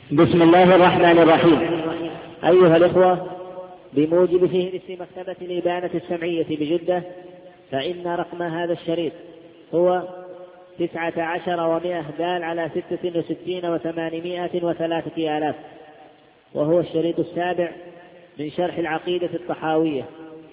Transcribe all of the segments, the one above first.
بسم الله الرحمن الرحيم. أيها الإخوة، بموجب فهرس مكتبة الإبانة السمعية بجدة، فإن رقم هذا الشريط هو 19 و100 دال على 66 و803 آلاف، وهو الشريط السابع من شرح العقيدة الطحاوية.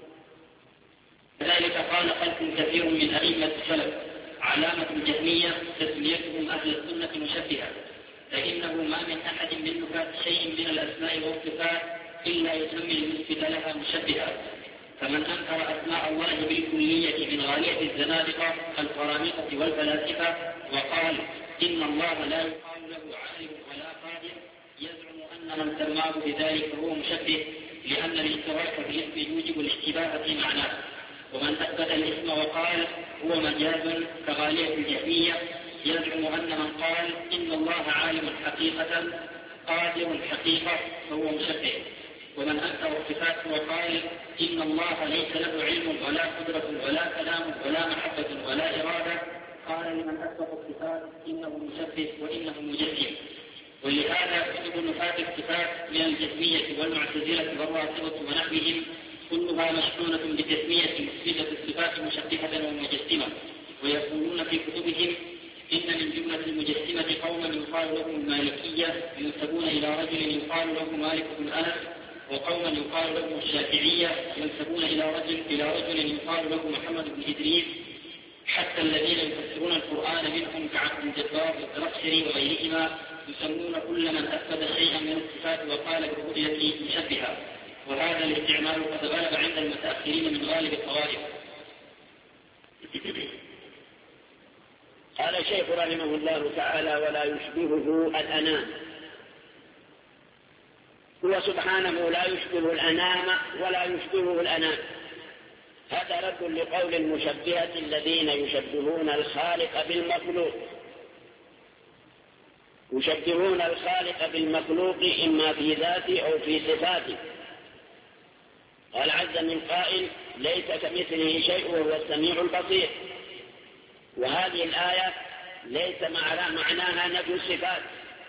ذلك قال خلق كثير من أئمة السلف: علامة الجهمية تسميتهم أهل السنة مشبهة، فإنه ما من أحد من نفاة شيء من الأسماء والصفات إلا يسمي المثبت لها مشبهة. فمن أنكر أسماء الله بالكلية من غالية الزنادقة القرامطة والفلاسفة وقال إن الله لا يقال له عالم ولا قادر، يزعم أن من سماه بذلك هو مشبه، لأن الاشتراك في الاسم يوجب الاشتباه في معناه. ومن أثبت الاسم وقال هو مجاز كغالية الجهمية، يزعم أن من قال إن الله عالم حقيقة قادر حقيقة فهو مشبه. ومن أنكر الصفات وقال إن الله ليس له علم ولا قدرة ولا كلام ولا محبة ولا إرادة، قال لمن أثبت الصفات إنه مشبه وإنه مجسم. ولهذا كتب نفاة الصفات من الجهمية والمعتزلة والرافضة ونحوهم كلها مشحونة بتسمية مثبتة الصفات مشبهة ومجسمة، ويقولون في كتبهم إن من جملة المجسمة قوما يقال لهم المالكية ينسبون إلى رجل يقال له مالك بن أنس، وقوما يقال لهم الشافعية ينسبون إلى رجل يقال له محمد بن إدريس، حتى الذين يفسرون القرآن منهم كعبد الجبار والزمخشري وغيرهما يسمون كل من أثبت شيئا من الصفات وقال بالرؤية مشبهة. وهذا الاستعمال قد غلب عند المتأخرين من غالب الطوائف. قال الشيخ رحمه الله تعالى: ولا يشبهه الأنام. هو سبحانه لا يشبه الأنام ولا يشبهه الأنام. هذا رد لقول المشبهة الذين يشبهون الخالق بالمخلوق، يشبهون الخالق بالمخلوق إما في ذاته أو في صفاته. قال عز من قائل: ليس كمثله شيء وهو السميع البصير. وهذه الآية ليس معناها نفي الصفات،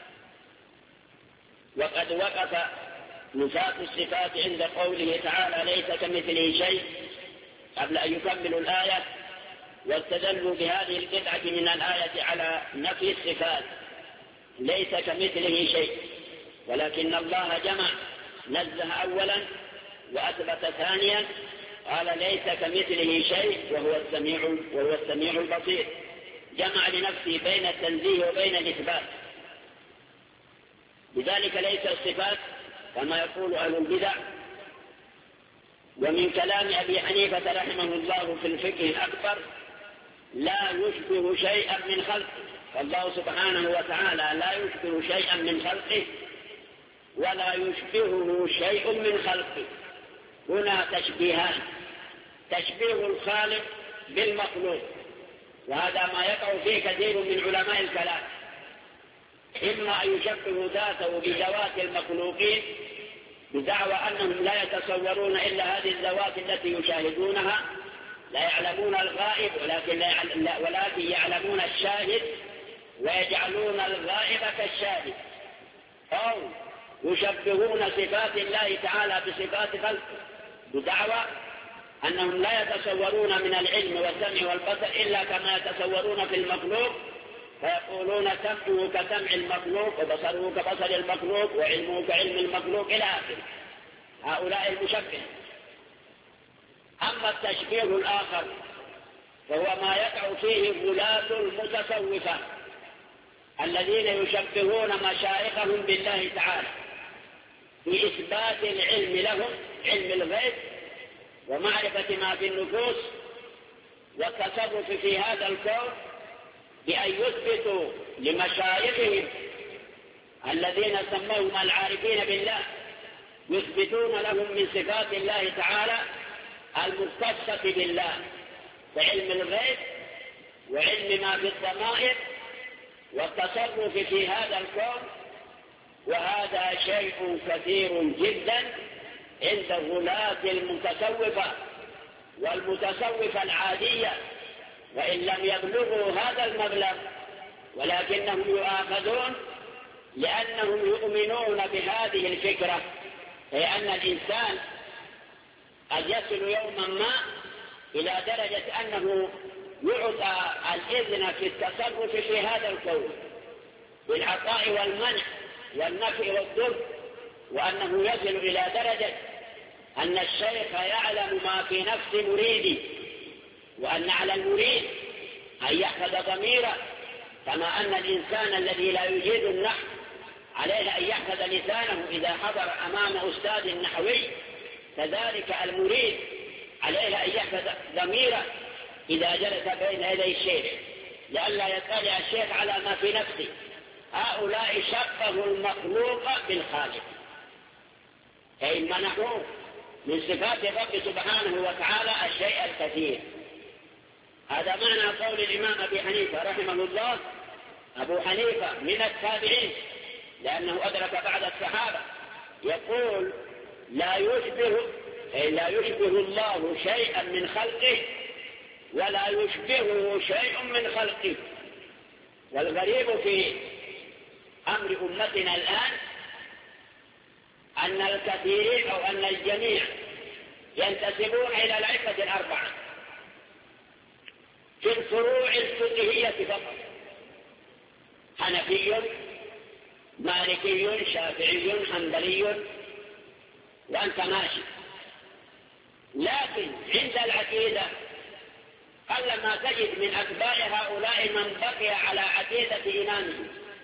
وقد وقف نفاة الصفات عند قوله تعالى: ليس كمثله شيء، قبل أن يكملوا الآية، واستدلوا بهذه القطعة من الآية على نفي الصفات، ليس كمثله شيء. ولكن الله جمع، نزه أولا وأثبت ثانيا، قال ليس كمثله شيء وهو السميع البصير، جمع لنفسه بين التنزيه وبين الإثبات. لذلك ليس الصفات كما يقول أهل البدع. ومن كلام أبي حنيفة رحمه الله في الفقه الأكبر: لا يشبه شيئا من خلقه. فالله سبحانه وتعالى لا يشبه شيئا من خلقه ولا يشبهه شيء من خلقه. هنا تشبيهان: تشبيه الخالق بالمخلوق، وهذا ما يقع فيه كثير من علماء الكلام، إما أن يشبه ذاته بذوات المخلوقين بدعوى أنهم لا يتصورون إلا هذه الذوات التي يشاهدونها، لا يعلمون الغائب ولكن يعلمون الشاهد ويجعلون الغائب كالشاهد، أو يشبهون صفات الله تعالى بصفات خلقه بدعوى أنهم لا يتصورون من العلم والسمع والبصر إلا كما يتصورون في المخلوق، فيقولون سمعه كسمع المخلوق وبصره كبصر المخلوق وعلمه كعلم المخلوق إلى آخره. هؤلاء المشبه. أما التشبيه الآخر فهو ما يقع فيه غلاة المتصوفة الذين يشبهون مشايخهم بالله تعالى في إثبات العلم لهم، علم الغيب ومعرفة ما في النفوس والتصرف في هذا الكون، بأن يثبتوا لمشايخهم الذين سموهم العارفين بالله، يثبتون لهم من صفات الله تعالى المختصة بالله بعلم الغيب وعلم ما في الضمائر والتصرف في هذا الكون. وهذا شيء كثير جدا عند غلاة المتصوفة والمتصوفة العادية، وإن لم يبلغوا هذا المبلغ ولكنهم يؤاخذون لأنهم يؤمنون بهذه الفكرة، هي أن الإنسان قد يصل يوما ما إلى درجة أنه يعطى الإذن في التصرف في هذا الكون بالعطاء والمنع والنفع والضر، وأنه يصل إلى درجة أن الشيخ يعلم ما في نفس مريده، وأن على المريد أن يحفظ ضميره، كما أن الإنسان الذي لا يجيد النحو عليه أن يحفظ لسانه إذا حضر أمام أستاذ نحوي، كذلك المريد عليه أن يحفظ ضميره إذا جلس بين يدي الشيخ لئلا يطلع الشيخ على ما في نفسه. هؤلاء شبهوا المخلوق بالخالق، أي منحوه من صفات الرب سبحانه وتعالى الشيء الكثير. هذا معنى قول الإمام أبي حنيفة رحمه الله. أبو حنيفة من التابعين لأنه أدرك بعد الصحابة، يقول لا يشبه الله شيئا من خلقه ولا يشبهه شيء من خلقه. والغريب في أمر أمتنا الآن أن الكثيرين أو أن الجميع ينتسبون إلى الأئمة الأربعة في الفروع الفقهية فقط، حنفي مالكي شافعي حنبلي وأنت ماشي. لكن عند العقيدة قل ما تجد من أتباع هؤلاء من بقي على عقيدة إمامه،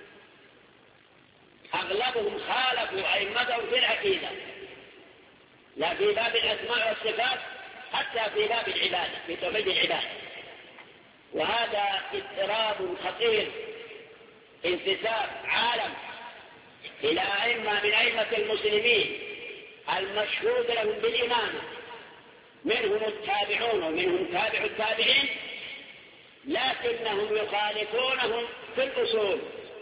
أغلبهم خالفوا أئمتهم في العقيدة، لا في باب الأسماء والصفات حتى في باب العبادة، في توحيد العبادة. وهذا اضطراب خطير، انتساب عالم إلى أئمة من أئمة المسلمين المشهود لهم بالإمامة، منهم التابعون ومنهم تابع التابعين، لكنهم يخالفونهم في الأصول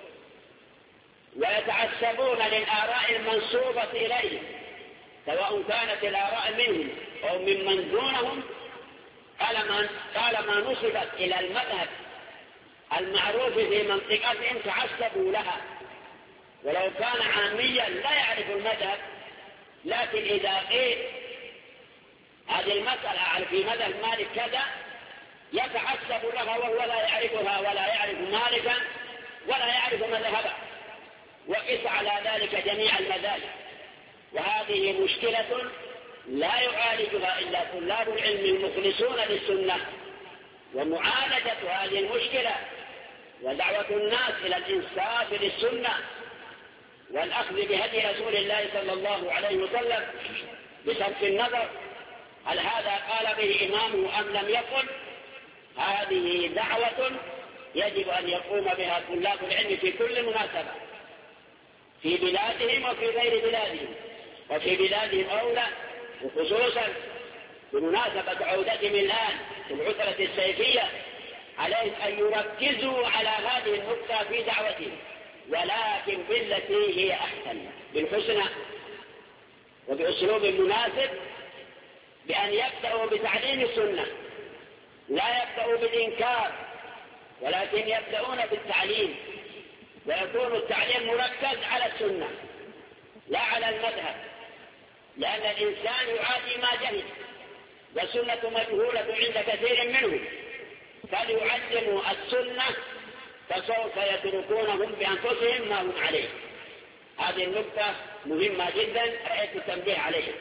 ويتعسبون للآراء المنسوبة إليهم، سواء كانت الآراء منهم أو ممن دونهم، طالما نسبت إلى المذهب المعروف في منطقتهم تعسبوا لها، ولو كان عاميا لا يعرف المذهب، لكن إذا قيل هذه المسألة في مذهب مالك كذا يتعسب لها وهو لا يعرفها ولا يعرف مالكا ولا يعرف مذهبا، وقس على ذلك جميع المذاهب. وهذه مشكلة لا يعالجها إلا طلاب العلم المخلصون للسنة، ومعالجة هذه المشكلة ودعوة الناس إلى الإنصاف للسنة والأخذ بهدي رسول الله صلى الله عليه وسلم بصرف النظر هل هذا قال به إمامه أم لم يقل. هذه دعوة يجب أن يقوم بها طلاب العلم في كل مناسبة، في بلادهم وفي غير بلادهم، وفي بلادهم أولى، وخصوصا بمناسبة عودتهم الآن في العطلة الصيفية عليهم أن يركزوا على هذه النقطة في دعوتهم، ولكن بالتي هي أحسن، بالحسنى وبأسلوب مناسب، بأن يبدأوا بتعليم السنة، لا يبدأوا بالإنكار ولكن يبدأون بالتعليم، ويكون التعليم مركز على السنة لا على المذهب، لأن الإنسان يعادي ما جهل، والسنة مجهولة عند كثير منهم، فليعلموا السنة فسوف يتركونهم بأنفسهم ما هم عليه. هذه النقطة مهمة جدا رأيت التنبيه عليها.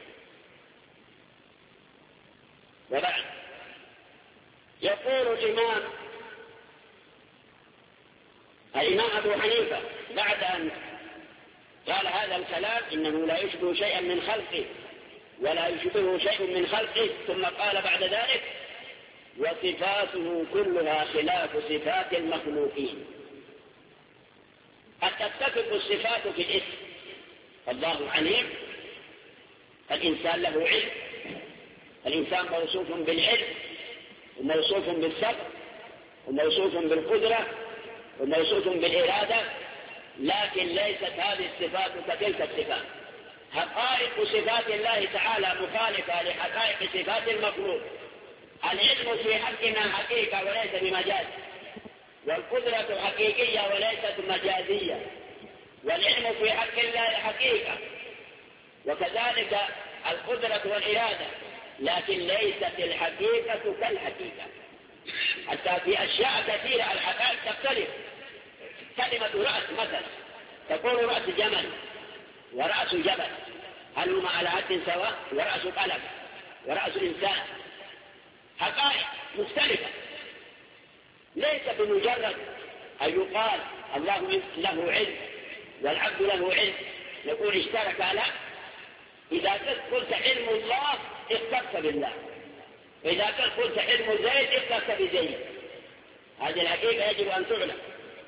وبعد يقول الإمام أبو حنيفة بعد أن قال هذا الكلام إنه لا يشبه شيئا من خلقه ولا يشبهه شيء من خلقه، ثم قال بعد ذلك وصفاته كلها خلاف صفات المخلوقين. قد تتفق الصفات في الاسم، الله عليم، الإنسان له علم، الإنسان موصوف بالعلم وموصوف بالصبر وموصوف بالقدرة وموصوف بالإرادة، لكن ليست هذه الصفات كتلك الصفات. حقائق صفات الله تعالى مخالفة لحقائق صفات المخلوق. العلم في حقنا حقيقة وليس بمجاز، والقدرة حقيقية وليست مجازية، والعلم في حق الله حقيقة، وكذلك القدرة والإرادة، لكن ليست الحقيقة كالحقيقة. حتى في أشياء كثيرة الحقائق تختلف. كلمة رأس مثلا، تقول رأس جمل ورأس جبل، هل هما على حد سواء؟ ورأس قلم ورأس إنسان، حقائق مختلفة. ليس بمجرد أن يقال الله له علم والعبد له علم نقول اشترك. لا، إذا قلت علم الله اختص بالله، وإذا قلت علم زيد اختص بزيد. هذه الحقيقة يجب أن تعلم.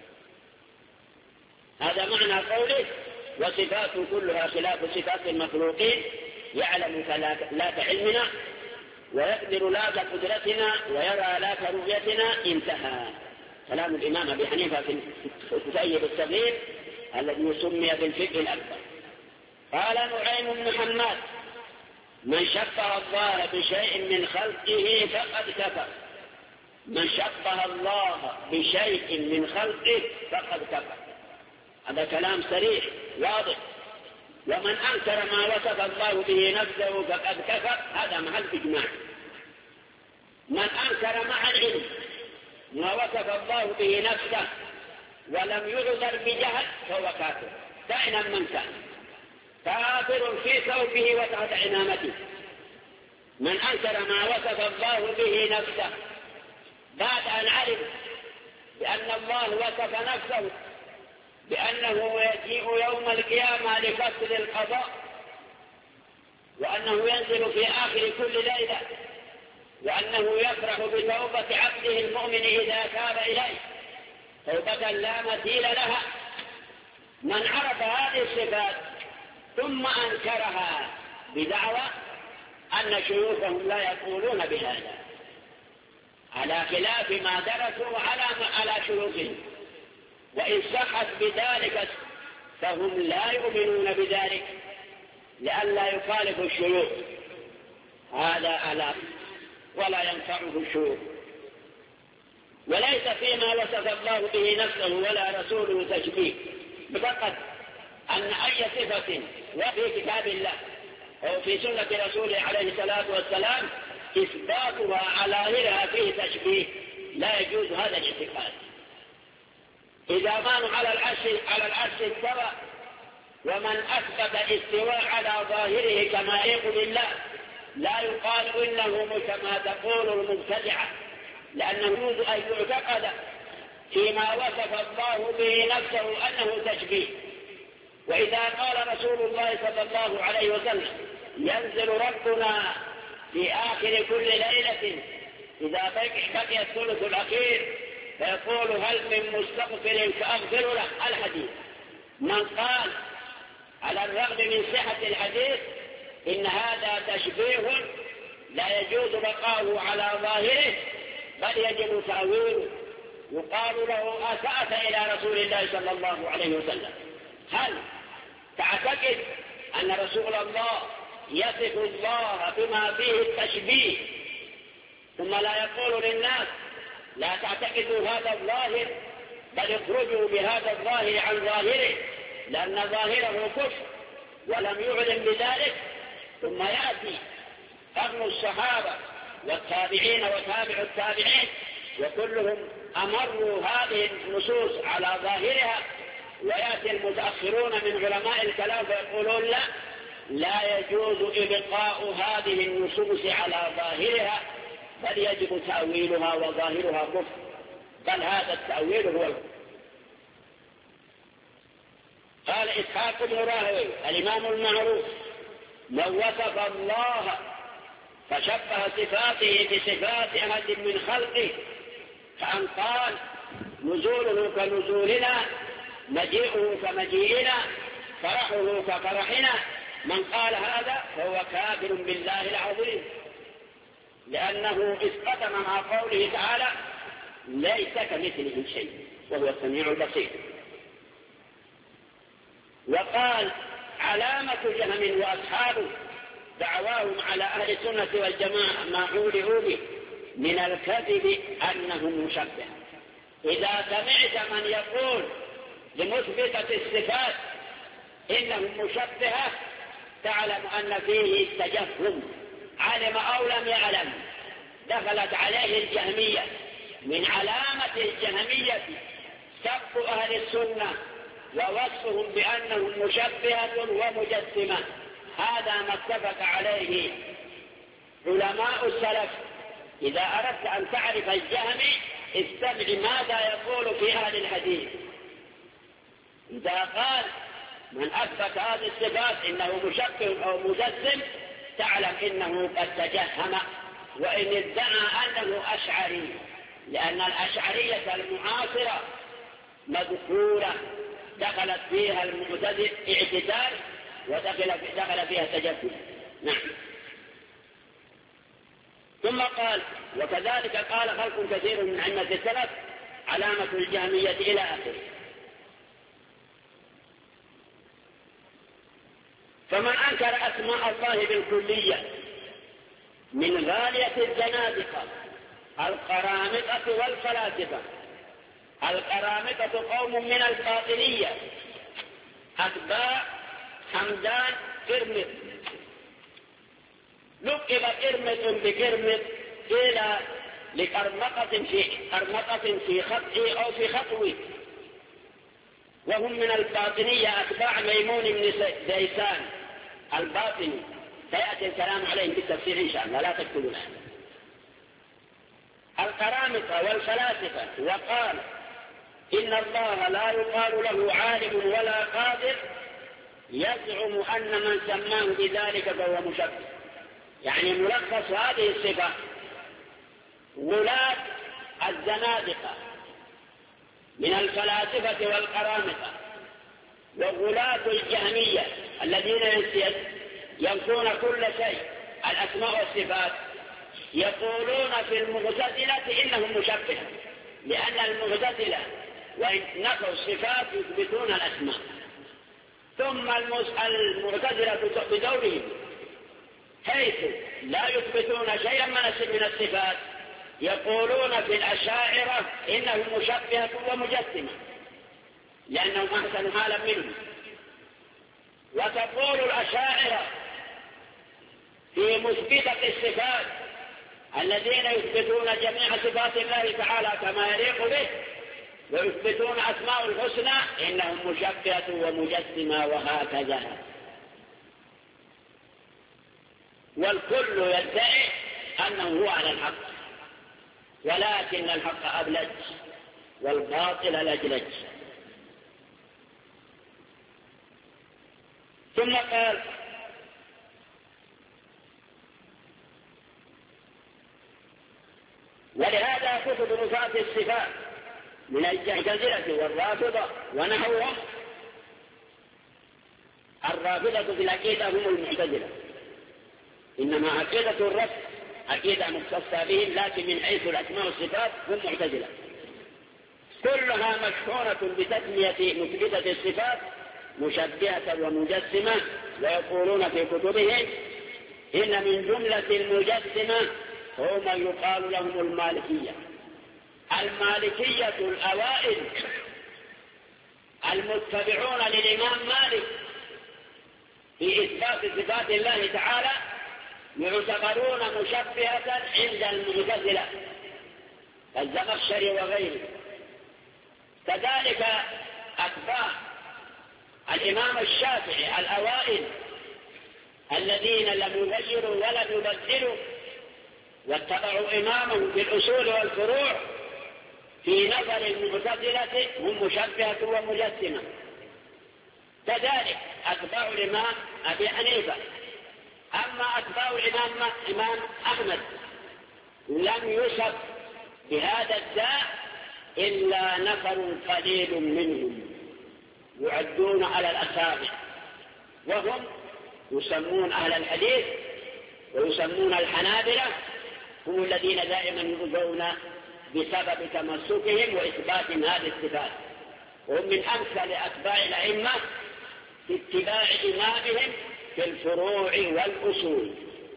هذا معنى قوله وصفات كلها خلاف صفات المخلوقين، يعلم لا كعلمنا ويقدر لا كقدرتنا ويرى لا كرؤيتنا. انتهى كلام الإمام أبي حنيفة في الكتيب الصغير الذي سمي بالفقه الأكبر. قال نعيم بن حماد من شبه الله بشيء من خلقه فقد كفر. من شبه الله بشيء من خلقه فقد كفر. هذا كلام صريح واضح. ومن أنكر ما وصف الله به نفسه فقد كفر. هذا محل إجماع. من أنكر مع العلم ما وصف الله به نفسه ولم يعذر بجهل فهو كافر كائنا من كان، كافر في ثوبه وتحت عمامته. من أنكر ما وصف الله به نفسه بعد أن علم بأن الله وصف نفسه بأنه يجيء يوم القيامة لفصل القضاء، وأنه ينزل في آخر كل ليلة، وأنه يفرح بتوبة عبده المؤمن إذا تاب إليه توبة لا مثيل لها. من عرف هذه الصفات ثم أنكرها بدعوى أن شيوخهم لا يقولون بهذا، على خلاف ما درسوا على شيوخهم، وإن صحت بذلك فهم لا يؤمنون بذلك لئلا يخالف الشيوخ. هذا ألا ولا ينفعه الشيوخ. وليس فيما وصف الله به نفسه ولا رسوله تشبيه، فقط أن أي صفة وفي كتاب الله أو في سنة رسوله عليه الصلاة والسلام إثباتها على غيرها فيه تشبيه، لا يجوز هذا الاعتقاد. إذا قالوا على العرش استوى، ومن أثبت استواء على ظاهره كما يقول بالله لا يقال إنه كما تقول المبتدعة، لأنه يجوز أن يعتقد فيما وصف الله به نفسه أنه تشبيه. وإذا قال رسول الله صلى الله عليه وسلم ينزل ربنا في آخر كل ليلة إذا بقي الثلث الأخير فيقول هل من مستغفر فأغفر له، الحديث. من قال على الرغم من صحة الحديث إن هذا تشبيه لا يجوز بقاؤه على ظاهره بل يجب تأويله، يقال له أسأت إلى رسول الله صلى الله عليه وسلم. هل تعتقد أن رسول الله يصف الله بما فيه التشبيه ثم لا يقول للناس لا تعتقدوا هذا الظاهر بل اخرجوا بهذا الظاهر عن ظاهره لأن ظاهره كفر ولم يعلم بذلك؟ ثم يأتي قرن الصحابة والتابعين وتابع التابعين وكلهم أمروا هذه النصوص على ظاهرها، ويأتي المتأخرون من علماء الكلام فيقولون لا يجوز إبقاء هذه النصوص على ظاهرها بل يجب تأويلها وظاهرها كفر، بل هذا التأويل هو الكفر. قال إسحاق بن راهوي الإمام المعروف من وصف الله فشبه صفاته بصفات أحد من خلقه فأن قال نزوله كنزولنا، مجيئه كمجيئنا، فرحه كفرحنا، من قال هذا فهو كافر بالله العظيم، لأنه اسقط مع قوله تعالى ليس كمثله شيء وهو السميع البصير. وقال علامة جهم وأصحابه دعواهم على أهل السنة والجماعة ما عولئوا به من الكذب أنهم مشبه. إذا سمعت من يقول لمثبتة الصفات إنهم مشبهة تعلم أن فيه تجهم، علم أو لم يعلم. دخلت عليه الجهمية. من علامة الجهمية سب أهل السنة ووصفهم بأنهم مشبهة ومجسمة. هذا ما اتفق عليه علماء السلف. إذا أردت أن تعرف الجهمي استمع ماذا يقول في أهل الحديث. إذا قال من أثبت هذه الصفات إنه مشبه أو مجسم تعلم إنه قد تجهم، وإن ادعى أنه أشعري، لأن الأشعرية المعاصرة مذكورة دخلت فيها المعتزلة اعتدال ودخل فيها تجسم. نعم. ثم قال وكذلك قال خلق كثير من أئمة السلف علامة الجهمية إلى آخره. فمن أنكر أسماء الله بالكلية من غالية الزنادقة القرامطة والفلاسفة. القرامطة قوم من الباطنية أتباع حمدان قرمط. لقب قرمط بقرمط قيل لقرمطة في خطه أو في خطوه. وهم من الباطنية أتباع ميمون بن ديسان الباطني. سيأتي الكلام عليهم بالتفسير إن شاء الله، لا تكتبوا الآن. القرامطة والفلاسفة. وقال إن الله لا يقال له عالم ولا قادر، يزعم أن من سماه بذلك فهو مشبه. يعني ملخص هذه الصفة غلاة الزنادقة من الفلاسفة والقرامطة وغلاة الجهمية الذين ينفون كل شيء الأسماء والصفات يقولون في المعتزلة إنهم مشبهة، لأن المعتزلة وإن نفوا الصفات يثبتون الأسماء. ثم المعتزلة بدورهم حيث لا يثبتون شيئا من الصفات يقولون في الأشاعرة إنهم مشبهة ومجسمة لأنهم أحسن حالا منهم. وتقول الأشاعرة في مثبتة الصفات الذين يثبتون جميع صفات الله تعالى كما يليق به ويثبتون أسماء الحسنى إنهم مشبهة ومجسمة وهكذا. والكل يدعي أنه هو على الحق، ولكن الحق أبلج والباطل لجلج. ثم قال ولهذا كتب نفاة الصفات من المعتزلة والرافضة ونحوهم. الرافضة في العقيدة هم المعتزلة، إنما عقيدة الرفض عقيدة مختصة بهم، لكن من حيث الأسماء والصفات هم معتزلة. كلها مشهورة بتسمية مثبتة الصفات مشبهة ومجسمة، ويقولون في كتبهم إن من جملة المجسمة هم يقال لهم المالكية. المالكية الأوائل المتبعون للإمام مالك في إثبات صفات الله تعالى يعتبرون مشبهة عند المعتزلة كالزمخشري وغيره. كذلك أتباع الإمام الشافعي الأوائل الذين لم يغيروا ولم يبدلوا واتبعوا إمامهم في الأصول والفروع في نظر المعتزلة هم مشبهة ومجسمة. كذلك أتباع الإمام أبي حنيفة. أما أتباع الإمام أحمد لم يصب بهذا الداء إلا نفر قليل منهم يعدون على الأصابع، وهم يسمون أهل الحديث ويسمون الحنابلة، هم الذين دائما يؤذون بسبب تمسكهم وإثباتهم هذه الصفات. وهم من أمثل أتباع الأئمة في اتباع إمامهم في الفروع والأصول.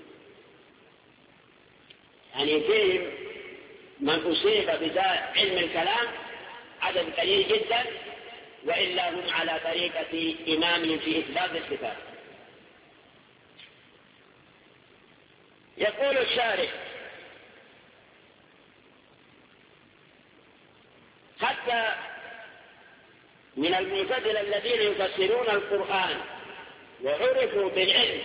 يعني فيهم من أصيب بداء علم الكلام عدد قليل جدا، وإلا هم على طريقة إمامهم في إثبات الصفات. يقول الشارح: حتى من المعتزلة الذين يفسرون القرآن وعرفوا بالعلم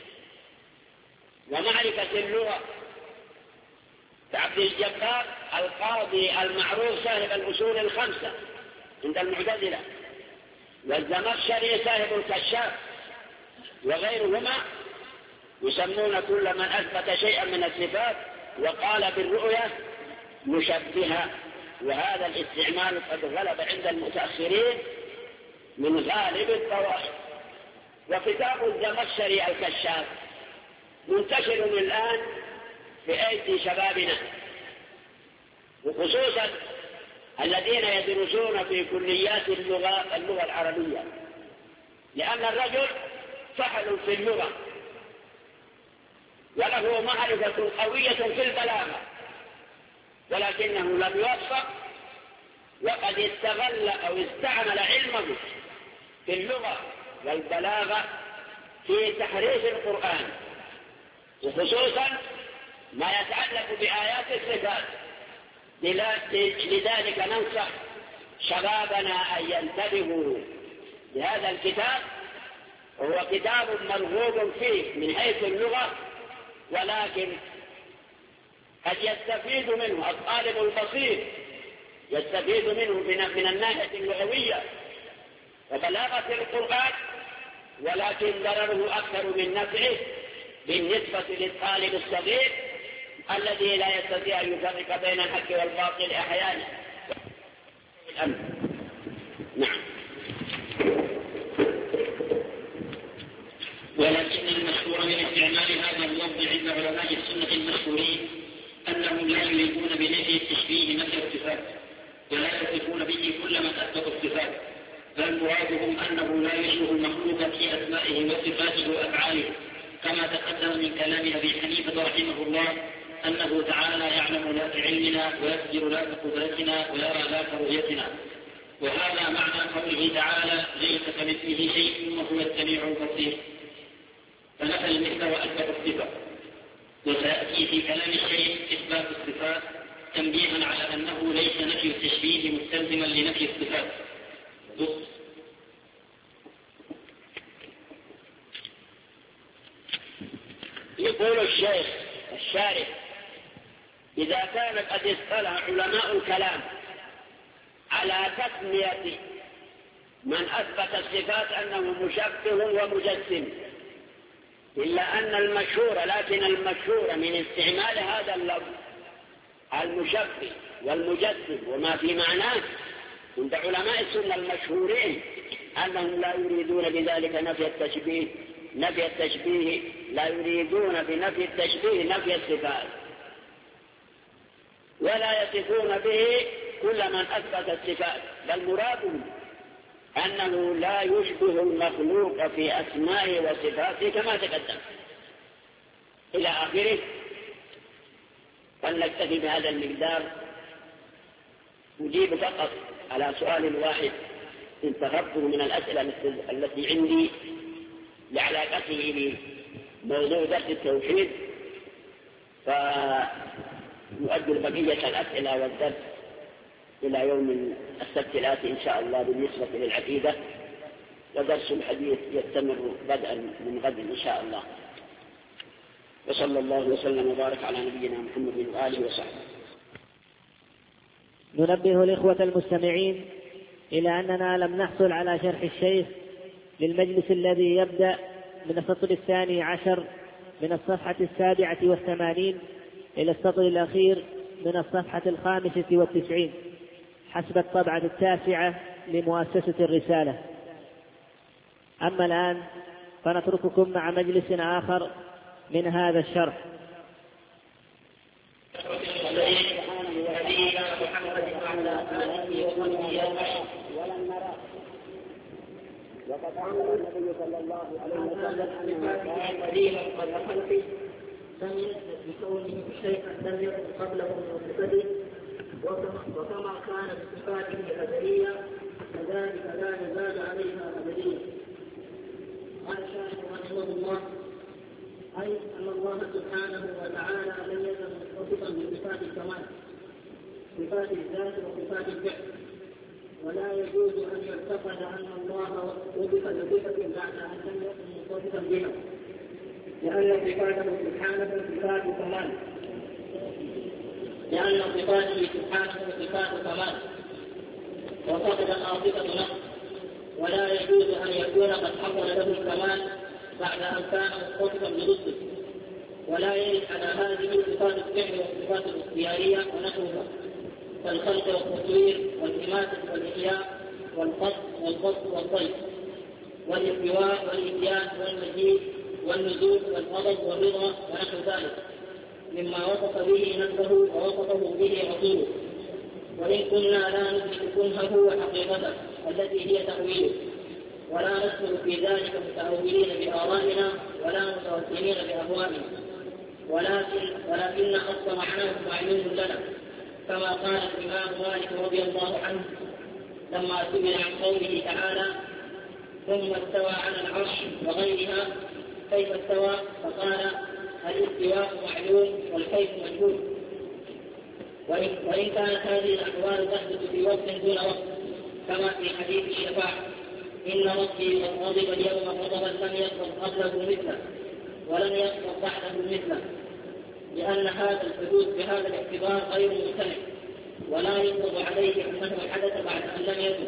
ومعرفة اللغة كعبد الجبار القاضي المعروف صاحب الأصول الخمسة عند المعتزلة، والزمخشري صاحب الكشاف، وغيرهما يسمون كل من أثبت شيئا من الصفات وقال بالرؤية مشبهة، وهذا الاستعمال قد غلب عند المتأخرين من غالب الطوائف. وكتاب الزمخشري الكشاف منتشر الآن في أيدي شبابنا، وخصوصا الذين يدرسون في كليات اللغة العربية، لأن الرجل فحل في اللغة وله معرفة قوية في البلاغة، ولكنه لم يوفق، وقد استغل أو استعمل علمه في اللغة والبلاغة في تحريف القرآن، وخصوصا ما يتعلق بآيات الصفات. لذلك ننصح شبابنا أن ينتبهوا لهذا الكتاب، وهو كتاب مرغوب فيه من حيث اللغة، ولكن قد يستفيد منه الطالب البصير، يستفيد منه من الناحية اللغوية وبلاغة القرآن، ولكن ضرره أكثر من نفعه بالنسبة للطالب الصغير الذي لا يستطيع أن يفرق بين الحق والباطل أحيانا. نعم. ولكن المشهور من استعمال هذا اللفظ عند علماء السنة المشهورين أنهم لا يريدون بنفي التشبيه نفي الصفات، ولا يصفون به كل من أثبت الصفات، بل مرادهم أنه لا يشبه المخلوق في أسمائه وصفاته وأفعاله، كما تقدم من كلام أبي حنيفة رحمه الله أنه تعالى يعلم لا كعلمنا ويقدر لا كقدرتنا ويرى لا كرؤيتنا. وهذا معنى قوله تعالى: ليس كمثله شيء وهو السميع البصير، فنفى المثل وأثبت الصفة. وسيأتي في كلام الشيخ إثبات الصفات تنبيها على أنه ليس نفي التشبيه مستلزما لنفي الصفات. يقول الشيخ الشارح: إذا كان قد اصطلح علماء الكلام على تسمية من أثبت الصفات أنه مشبه ومجسم، إلا أن لكن المشهور من استعمال هذا اللفظ المشبه والمجسم وما في معناه عند علماء السنة المشهورين أنهم لا يريدون بذلك نفي التشبيه، لا يريدون بنفي التشبيه نفي الصفات، ولا يصفون به كل من أثبت الصفات، بل مرادهم أنه لا يشبه المخلوق في أسمائه وصفاته كما تقدم إلى آخره. فلنكتفي بهذا المقدار. أجيب فقط على سؤال واحد انتخبته من الأسئلة التي عندي لعلاقته بموضوع درس التوحيد، فنؤجل بقية الأسئلة والدرس إلى يوم السبت الآتي إن شاء الله بالنسبة للعقيدة، ودرس الحديث يستمر بدءا من غد إن شاء الله. وصلى الله وسلم وبارك على نبينا محمد وآله وصحبه. ننبه الإخوة المستمعين إلى أننا لم نحصل على شرح الشيخ للمجلس الذي يبدأ من السطر 12 من الصفحة 87 إلى السطر الأخير من الصفحة 95 حسب الطبعة 9 لمؤسسة الرسالة. أما الآن فنترككم مع مجلس آخر من هذا الشرح. وقد عمل النبي صلى الله عليه وسلم أنه قديما قبل خلقه سمي بكونه شيئا لم يكن قبله من صفته، وكما كان بصفاته الأزلية ذلك لا يزال عليها أبديا. قال الشارح رحمه الله: أي أن الله سبحانه وتعالى لم يزل متصفا بصفات الكمال، صفات الذات وصفات الفعل، ولا يجوز أن يعتقد أن الله وصف بصفة بعد أن لم يكن متصفا بها، لأن صفاته سبحانه صفات كمال، وصفت ناقصة نقص، ولا يجوز أن يكون قد حصل له الكمال بعد أن كان متصفا بضده، ولا يرد على هذه صفات الفعل والصفات الاختيارية ونحوها كالخلق والتصوير والإماتة والإحياء والقصد والبسط والضيق والاستواء والإتيان والمجيء والنزول والغضب والرضا ونحو ذلك مما وصف به نفسه ووصفه به رسوله. وإن كنا لا ندرك كنهه وحقيقته التي هي تأويله، ولا ندخل في ذلك متأولين بآرائنا ولا متوسمين بأهوائنا، ولكن أصل معناه معلوم لنا، كما قال الإمام مالك رضي الله عنه لما سئل عن قوله تعالى: ثم استوى على العرش وغيرها كيف استوى؟ فقال: الاستواء معلوم والكيف مجهول. وإن كانت هذه الأحوال تحدث في وقت دون وقت، كما في حديث الشفاعة: إن ربي قد غضب اليوم غضبا لم يغضب قبله مثله ولم يغضب بعده مثله، لأن هذا الحدوث بهذا الاعتبار غير ممتنع، ولا يطلب عليه أنه حدث بعد أن لم يكن.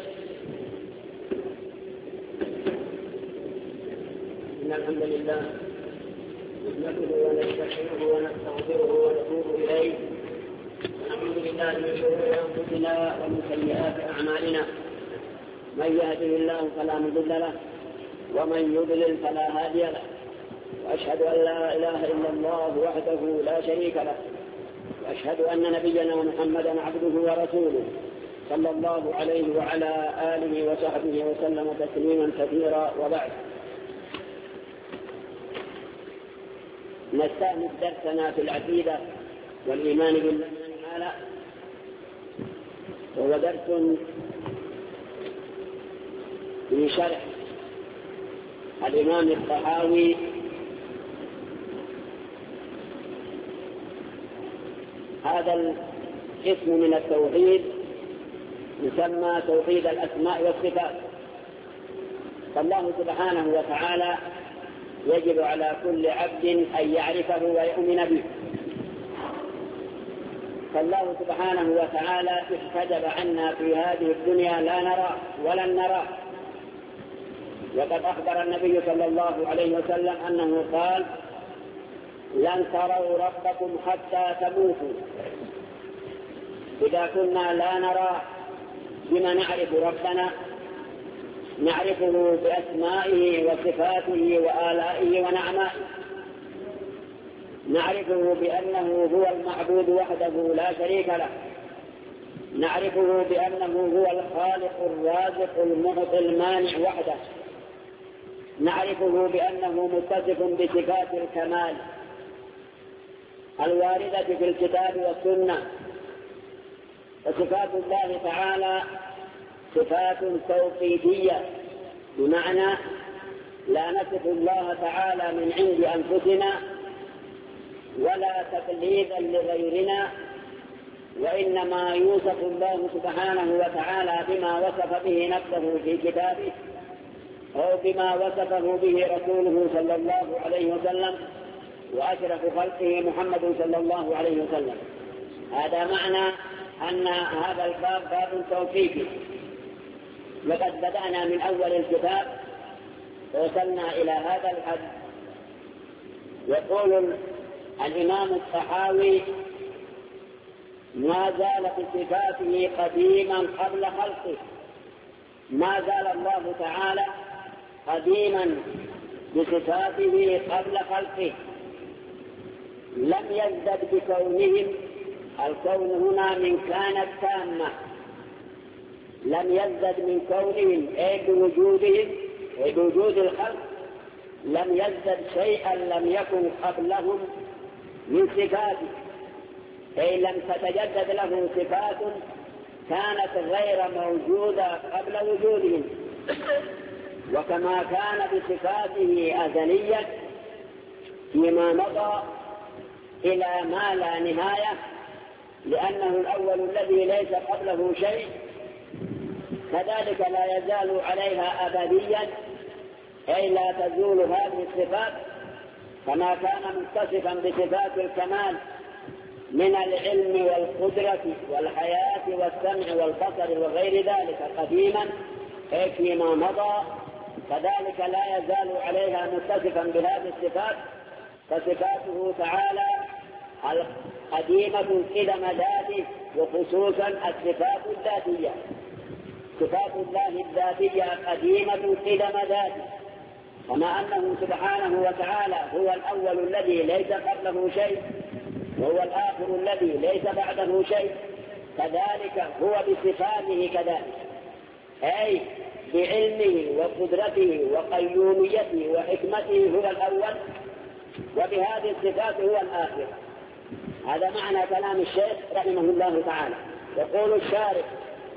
إن الحمد لله نحمده ونستعينه ونستغفره ونتوب إليه، ونعوذ بالله من شرور أنفسنا ومن سيئات أعمالنا، من يهده الله فلا مضل له ومن يضلل فلا هادي له، وأشهد أن لا إله إلا الله وحده لا شريك له، وأشهد أن نبينا محمدا عبده ورسوله صلى الله عليه وعلى آله وصحبه وسلم تسليما كثيرا. وبعد، نستأنف درسنا في العقيدة والإيمان بالله تعالى، وهو درس في شرح الإمام الطحاوي هذا الاسم من التوحيد يسمى توحيد الأسماء والصفات. فالله سبحانه وتعالى يجب على كل عبد أن يعرفه ويؤمن به. فالله سبحانه وتعالى احتجب عنا في هذه الدنيا لا نرى ولن نرى، وقد أخبر النبي صلى الله عليه وسلم أنه قال: لن تروا ربكم حتى تموتوا. إذا كنا لا نرى بما نعرف ربنا، نعرفه بأسمائه وصفاته وآلائه ونعمائه، نعرفه بأنه هو المعبود وحده لا شريك له، نعرفه بأنه هو الخالق الرازق المعطي المانع وحده، نعرفه بأنه متصف بصفات الكمال الواردة في الكتاب والسنة. وصفات الله تعالى صفات توقيفية، بمعنى لا نصف الله تعالى من عند أنفسنا ولا تقليدا لغيرنا، وإنما يوصف الله سبحانه وتعالى بما وصف به نفسه في كتابه أو بما وصفه به رسوله صلى الله عليه وسلم وأشرف خلقه محمد صلى الله عليه وسلم. هذا معنى أن هذا الباب باب توقيفي، وقد بدأنا من أول الكتاب ووصلنا إلى هذا الحد. يقول الإمام الطحاوي: ما زال بصفاته قديما قبل خلقه. ما زال الله تعالى قديما بصفاته قبل خلقه، لم يزدد بكونهم. الكون هنا من كانت تامة، لم يزدد من كونهم أي بوجودهم وبوجود الخلق، لم يزدد شيئا لم يكن قبلهم من صفاته، أي لم تتجدد له صفات كانت غير موجودة قبل وجودهم، وكما كان بصفاته أزليا فيما مضى إلى ما لا نهاية، لأنه الأول الذي ليس قبله شيء، كذلك لا يزال عليها أبديا، أي لا تزول هذه الصفات، كما كان متصفا بصفات الكمال من العلم والقدرة والحياة والسمع والبصر وغير ذلك قديما أي فيما مضى، كذلك لا يزال عليها متصفا بهذه الصفات، فصفاته تعالى القديمة قدم ذاته، وخصوصا الصفات الذاتية. صفات الله الذاتية قديمة قدم ذاته، كما أنه سبحانه وتعالى هو الأول الذي ليس قبله شيء، وهو الآخر الذي ليس بعده شيء، كذلك هو بصفاته كذلك، أي بعلمه وقدرته وقيوميته وحكمته هو الأول، وبهذه الصفات هو الآخر. هذا معنى كلام الشيخ رحمه الله تعالى. يقول الشارح: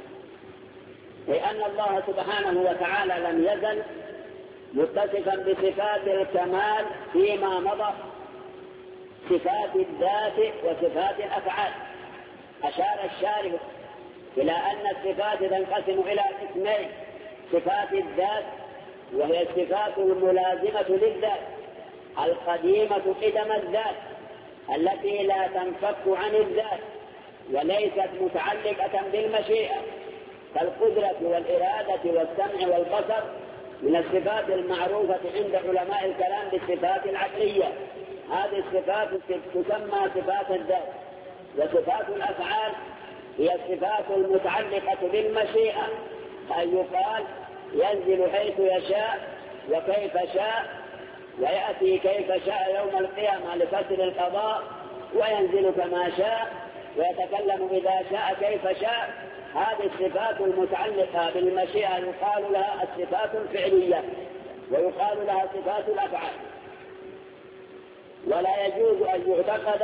لأن الله سبحانه وتعالى لم يزل متصفا بصفات الكمال فيما مضى، صفات الذات وصفات الأفعال. أشار الشارح إلى أن الصفات تنقسم إلى قسمين: صفات الذات وهي الصفات الملازمة للذات القديمة قدم الذات التي لا تنفك عن الذات وليست متعلقة بالمشيئة، كالقدرة والإرادة والسمع والبصر، من الصفات المعروفة عند علماء الكلام بالصفات العقلية. هذه الصفات تسمى صفات الذات. وصفات الأفعال هي الصفات المتعلقة بالمشيئة، أي يقال ينزل حيث يشاء وكيف شاء، ويأتي كيف شاء يوم القيامة لفصل القضاء، وينزل كما شاء، ويتكلم إذا شاء كيف شاء. هذه الصفات المتعلقة بالمشيئة يقال لها الصفات الفعلية، ويقال لها صفات الأفعال. ولا يجوز أن يعتقد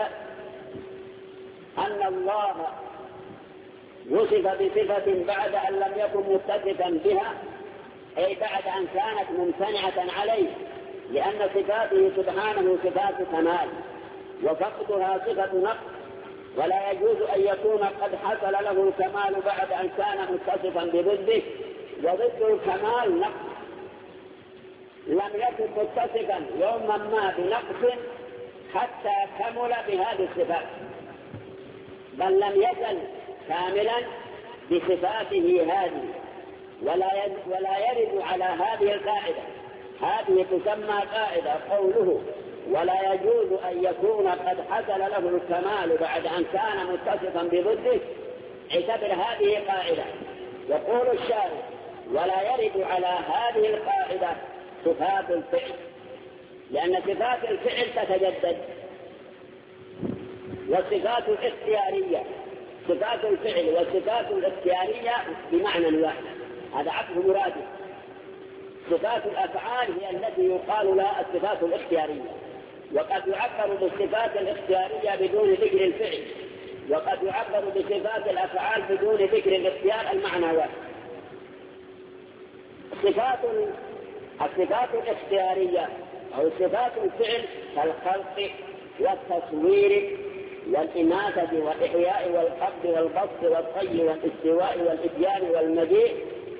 أن الله وصف بصفة بعد أن لم يكن متصفا بها، أي بعد أن كانت ممتنعة عليه، لأن صفاته سبحانه صفات كمال، وفقدها صفة نقص، ولا يجوز أن يكون قد حصل له الكمال بعد أن كان متصفا بضده، وضد الكمال نقص. لم يكن متصفا يوما ما بنقص حتى كمل بهذه الصفات، بل لم يزل كاملا بصفاته هذه، ولا يرد على هذه القاعدة. هذه تسمى قاعدة قوله ولا يجوز أن يكون قد حصل له الكمال بعد أن كان متصفا بضده. اعتبر هذه قاعدة. يقول الشارع: ولا يرد على هذه القاعدة صفات الفعل، لأن صفات الفعل تتجدد، والصفات الاختيارية، صفات الفعل والصفات الاختيارية بمعنى واحد، هذا عطف مرادف. صفات الأفعال هي التي يقال لها الصفات الاختيارية، وقد يعبر بالصفات الاختيارية بدون ذكر الفعل، وقد يعبر بصفات الأفعال بدون ذكر الاختيار، المعنى واحد. الصفات الاختيارية أو صفات الفعل كالخلق والتصوير والإماتة والإحياء والقبض والبسط والطي والاستواء والإتيان والمجيء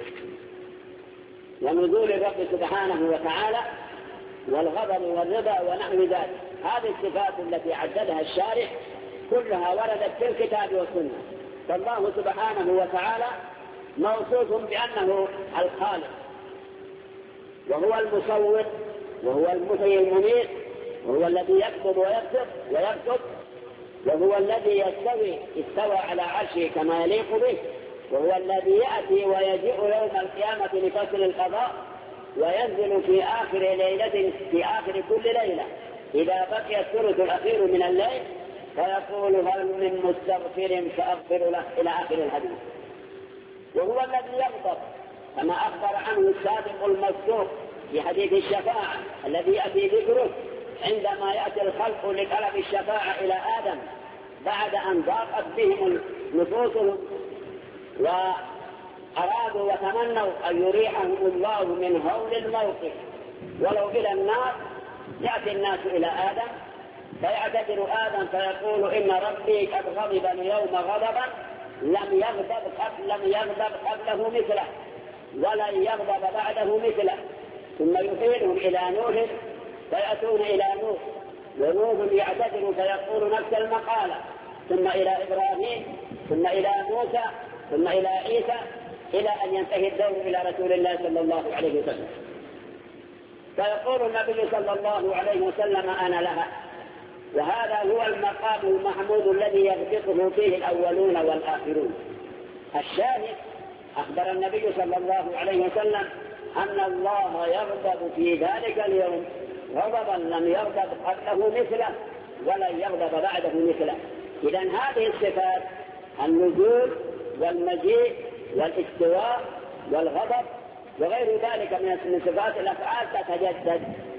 ونزول الرب سبحانه وتعالى والغضب والرضا ونحو ذلك. هذه الصفات التي عددها الشارح كلها وردت في الكتاب والسنة. فالله سبحانه وتعالى موصوف بأنه الخالق، وهو المصور، وهو المحيي المميت، وهو الذي يقبض ويبسط، وهو الذي استوى على عرشه كما يليق به، وهو الذي يأتي ويجيء يوم القيامة لفصل القضاء، وينزل في آخر ليلة، في آخر كل ليلة إذا بقي الثلث الأخير من الليل، فيقول هل من مستغفر فأغفر له، إلى آخر الحديث. وهو الذي يغضب كما أخبر عنه السابق المذكور في حديث الشفاعة الذي يأتي ذكره عندما يأتي الخلق لطلب الشفاعة إلى آدم بعد أن ضاقت بهم نفوسهم وأرادوا وتمنوا أن يريحهم الله من هول الموقف ولو إلى النار، يأتي الناس إلى آدم فيعتذر آدم فيقول إن ربي قد غضب اليوم غضبا لم يغضب قبله مثله ولن يغضب بعده مثله، ثم يحيلهم إلى نوح فيأتون إلى نوح ونوح يعتذر فيقول نفس المقالة، ثم إلى إبراهيم ثم إلى موسى ثم إلى عيسى إلى أن ينتهي الدور إلى رسول الله صلى الله عليه وسلم. فيقول النبي صلى الله عليه وسلم أنا لها. وهذا هو المقام المحمود الذي يغبطه فيه الأولون والآخرون. الشاهد أخبر النبي صلى الله عليه وسلم أن الله يغضب في ذلك اليوم غضبا لم يغضب قبله مثله ولن يغضب بعده مثله. إذن هذه الصفات النزول والمجيء والاستواء والغضب وغير ذلك من صفات الأفعال تتجدد.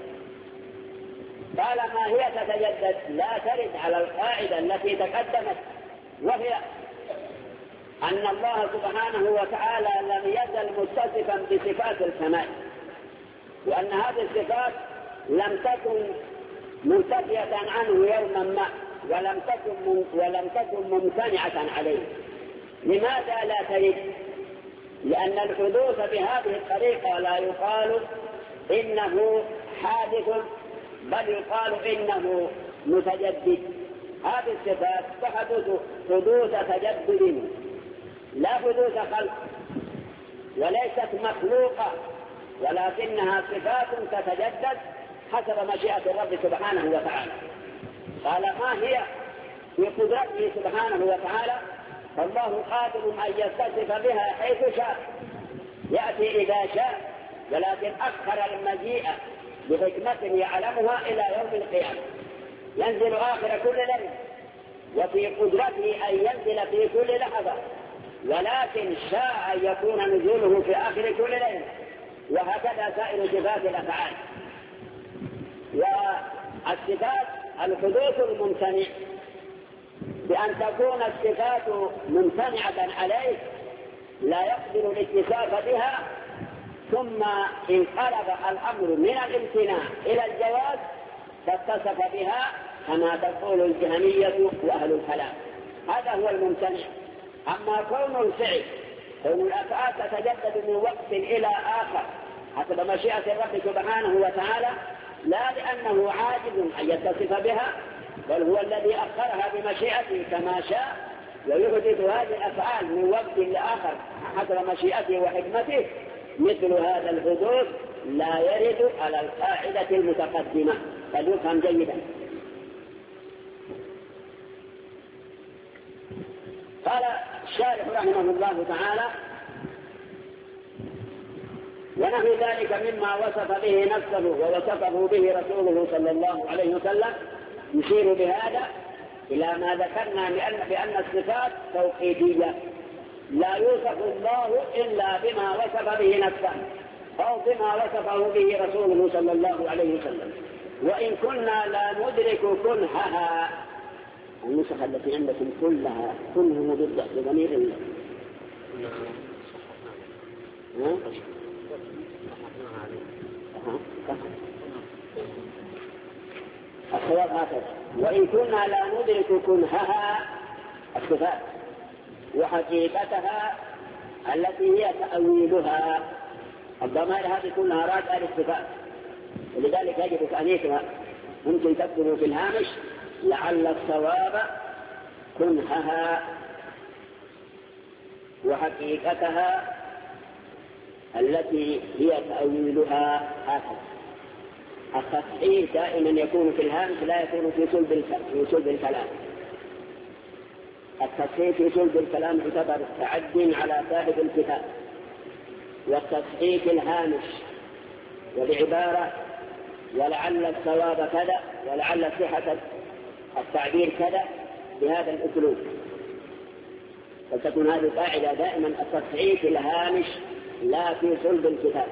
طالما هي تتجدد لا ترد على القاعدة التي تقدمت، وهي أن الله سبحانه وتعالى لم يزل متصفا بصفات الكمال، وأن هذه الصفات لم تكن منتفية عنه يوما ما ولم تكن ممتنعة عليه. لماذا لا ترد؟ لأن الحدوث بهذه الطريقة لا يقال إنه حادث بل يقال إنه متجدد. هذه الصفات تحدث حدوث تجدد لا حدوث خلق، وليست مخلوقة ولكنها صفات تتجدد حسب مشيئة الرب سبحانه وتعالى. قال ما هي بقدرته سبحانه وتعالى، فالله قادر أن يتصف بها حيث شاء يأتي إذا شاء، ولكن أخر المجيء بحكمة يعلمها إلى يوم القيامة. ينزل آخر كل ليلة وفي قدرته أن ينزل في كل لحظة، ولكن شاء أن يكون نزوله في آخر كل ليلة، وهكذا سائر صفات الأفعال. والصفات الحدوث الممتنع بأن تكون الصفات ممتنعة عليه لا يقدر الاتصاف بها، ثم انقلب الأمر من الامتناع إلى الجواز فاتصف بها كما تقول الجهمية وأهل الكلام. هذا هو الممتنع. أما كون الفعل كون الأفعال تتجدد من وقت إلى آخر حسب مشيئة الرب سبحانه وتعالى، لا لأنه عاجز أن يتصف بها، بل هو الذي أخرها بمشيئته كما شاء، ويحدث هذه الأفعال من وقت لآخر حسب مشيئته وحكمته. مثل هذا الحدوث لا يرد على القاعدة المتقدمة، فليفهم جيدا. قال الشارح رحمه الله تعالى: ونحو ذلك مما وصف به نفسه ووصفه به رسوله صلى الله عليه وسلم، يشير بهذا إلى ما ذكرنا بأن الصفات توقيفية، لا يوصف الله إلا بما وصف به نفسه أو بما وصفه به رسوله صلى الله عليه وسلم. وإن كنا لا ندرك كنهها، النسخة التي عندكم كلها كنه مضدة بضمير الله. الصواب هكذا: وإن كنا لا ندرك كنهها الصفات وحقيقتها التي هي تأويلها. الضمائر هذه كلها راجعة للصفات، ولذلك يجب تأنيثها. ممكن تكتبوا في الهامش لعل الصواب كنهها وحقيقتها التي هي تأويلها. هكذا التصحيح دائما يكون في الهامش لا يكون في صلب الكلام. التصحيح في صلب الكلام يعتبر تعد على صاحب الكتاب، والتصحيح في الهامش والعبارة ولعل الصواب كذا ولعل صحة التعبير كذا بهذا الأسلوب. فتكون هذه قاعدة دائما: التصحيح في الهامش لا في صلب الكتاب.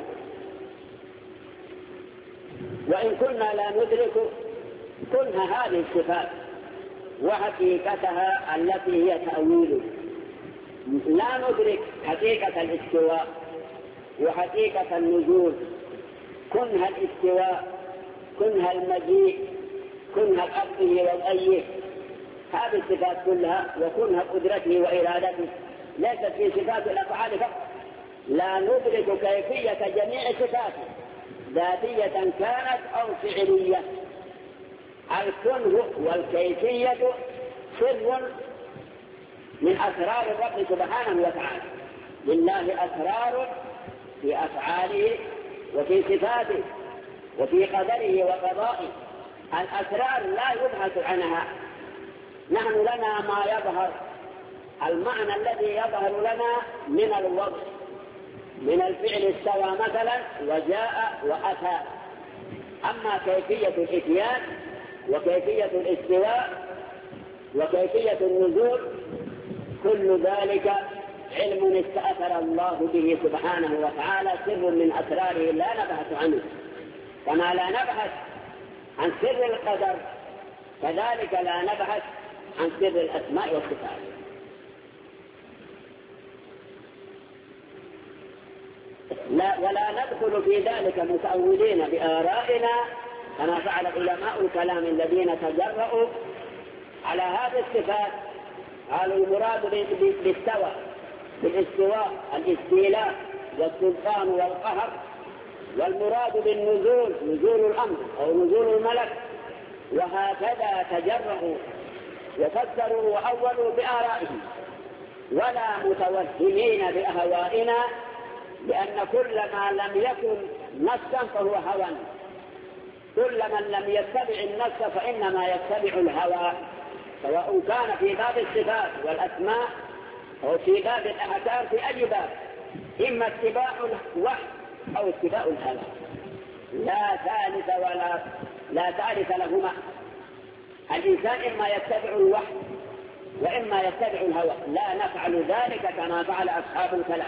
وإن كنا لا ندرك كنها هذه الصفات وحقيقتها التي هي تأويل. لا ندرك حقيقة الاستواء وحقيقة النزول، كنها الاستواء، كنها المجيء، كنها قبضه وضعيه، هذه الصفات كلها، وكنها قدرته وإرادته، ليست في صفات الأفعال فقط. لا ندرك كيفية جميع صفاته ذاتية كانت أو فعلية. الكنه والكيفية سر من أسرار الرب سبحانه وتعالى. لله أسرار في أفعاله وفي صفاته وفي قدره وقضائه. الأسرار لا يبحث عنها. نحن لنا ما يظهر، المعنى الذي يظهر لنا من الوضع، من الفعل استوى مثلا وجاء وأتى. أما كيفية الإتيان وكيفية الاستواء وكيفية النزول كل ذلك علم استأثر الله به سبحانه وتعالى، سر من أسراره لا نبحث عنه. كما لا نبحث عن سر القدر كذلك لا نبحث عن سر الأسماء والصفات. ولا ندخل في ذلك متأولين بآرائنا كما فعل علماء الكلام الذين تجرؤوا على هذه الصفات. قالوا المراد بالاستواء الاستيلاء والسلطان والقهر، والمراد بالنزول نزول الأمر أو نزول الملك. وهكذا تجرؤوا وفسروا وأولوا بآرائهم، ولا متوهمين بأهوائنا، لأن كل ما لم يكن نصا فهو هوى. كل من لم يتبع النص فإنما يتبع الهوى، سواء كان في باب الصفات والأسماء أو في باب الأحكام، في أي باب، إما اتباع الوحي أو اتباع الهوى، لا ثالث لهما. الإنسان إما يتبع الوحي وإما يتبع الهوى، لا نفعل ذلك كما فعل أصحاب الكلام.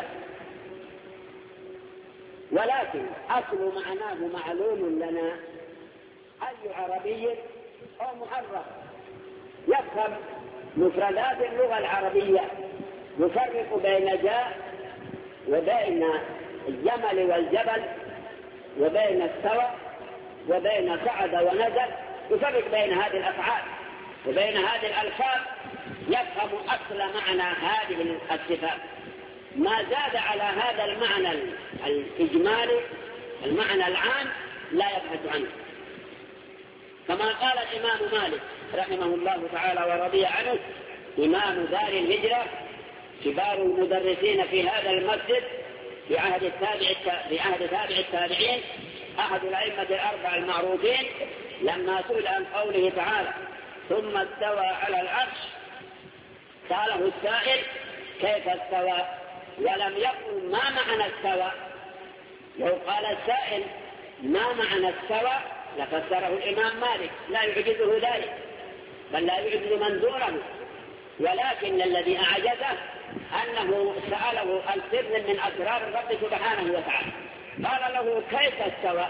ولكن أصل معناه معلوم لنا. أي عربي أو محرف يفهم مفردات اللغة العربية، يفرق بين جاء وبين الجمل والجبل وبين استوى وبين صعد ونزل، يفرق بين هذه الأفعال وبين هذه الألفاظ، يفهم أصل معنى هذه الصفات. ما زاد على هذا المعنى الإجمالي المعنى العام لا يبحث عنه. كما قال الإمام مالك رحمه الله تعالى ورضي عنه، إمام دار الهجرة، كبار المدرسين في هذا المسجد في عهد تابع التابعين، أحد الأئمة الأربعة المعروفين، لما سئل عن قوله تعالى ثم استوى على العرش، سأله السائل كيف استوى، ولم يقل ما معنى استوى. لو قال السائل ما معنى استوى لفسره الإمام مالك، لا يعجزه ذلك، بل لا يعجز من دونه، ولكن الذي أعجزه أنه سأله عن سر من أسرار الرب سبحانه وتعالى. قال له كيف استوى؟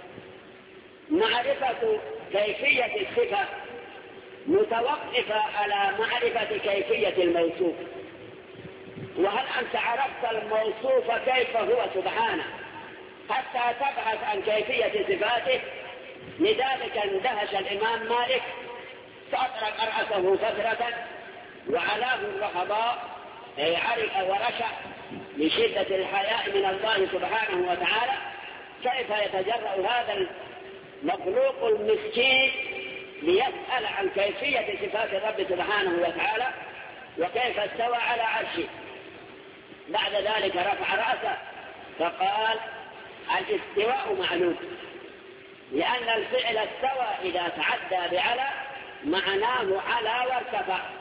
معرفة كيفية الصفة متوقفة على معرفة كيفية الموصوف. وهل أنت عرفت الموصوف كيف هو سبحانه حتى تبحث عن كيفية صفاته؟ لذلك اندهش الإمام مالك فأطرق رأسه فترة وعلاه الرهباء، أي عرق ورشع من شدة الحياء من الله سبحانه وتعالى. كيف يتجرأ هذا المخلوق المسكين ليسأل عن كيفية صفات الرب سبحانه وتعالى وكيف استوى على عرشه؟ بعد ذلك رفع رأسه فقال الاستواء معلوم، لأن الفعل استوى إذا تعدى بعلى معناه على وارتفع،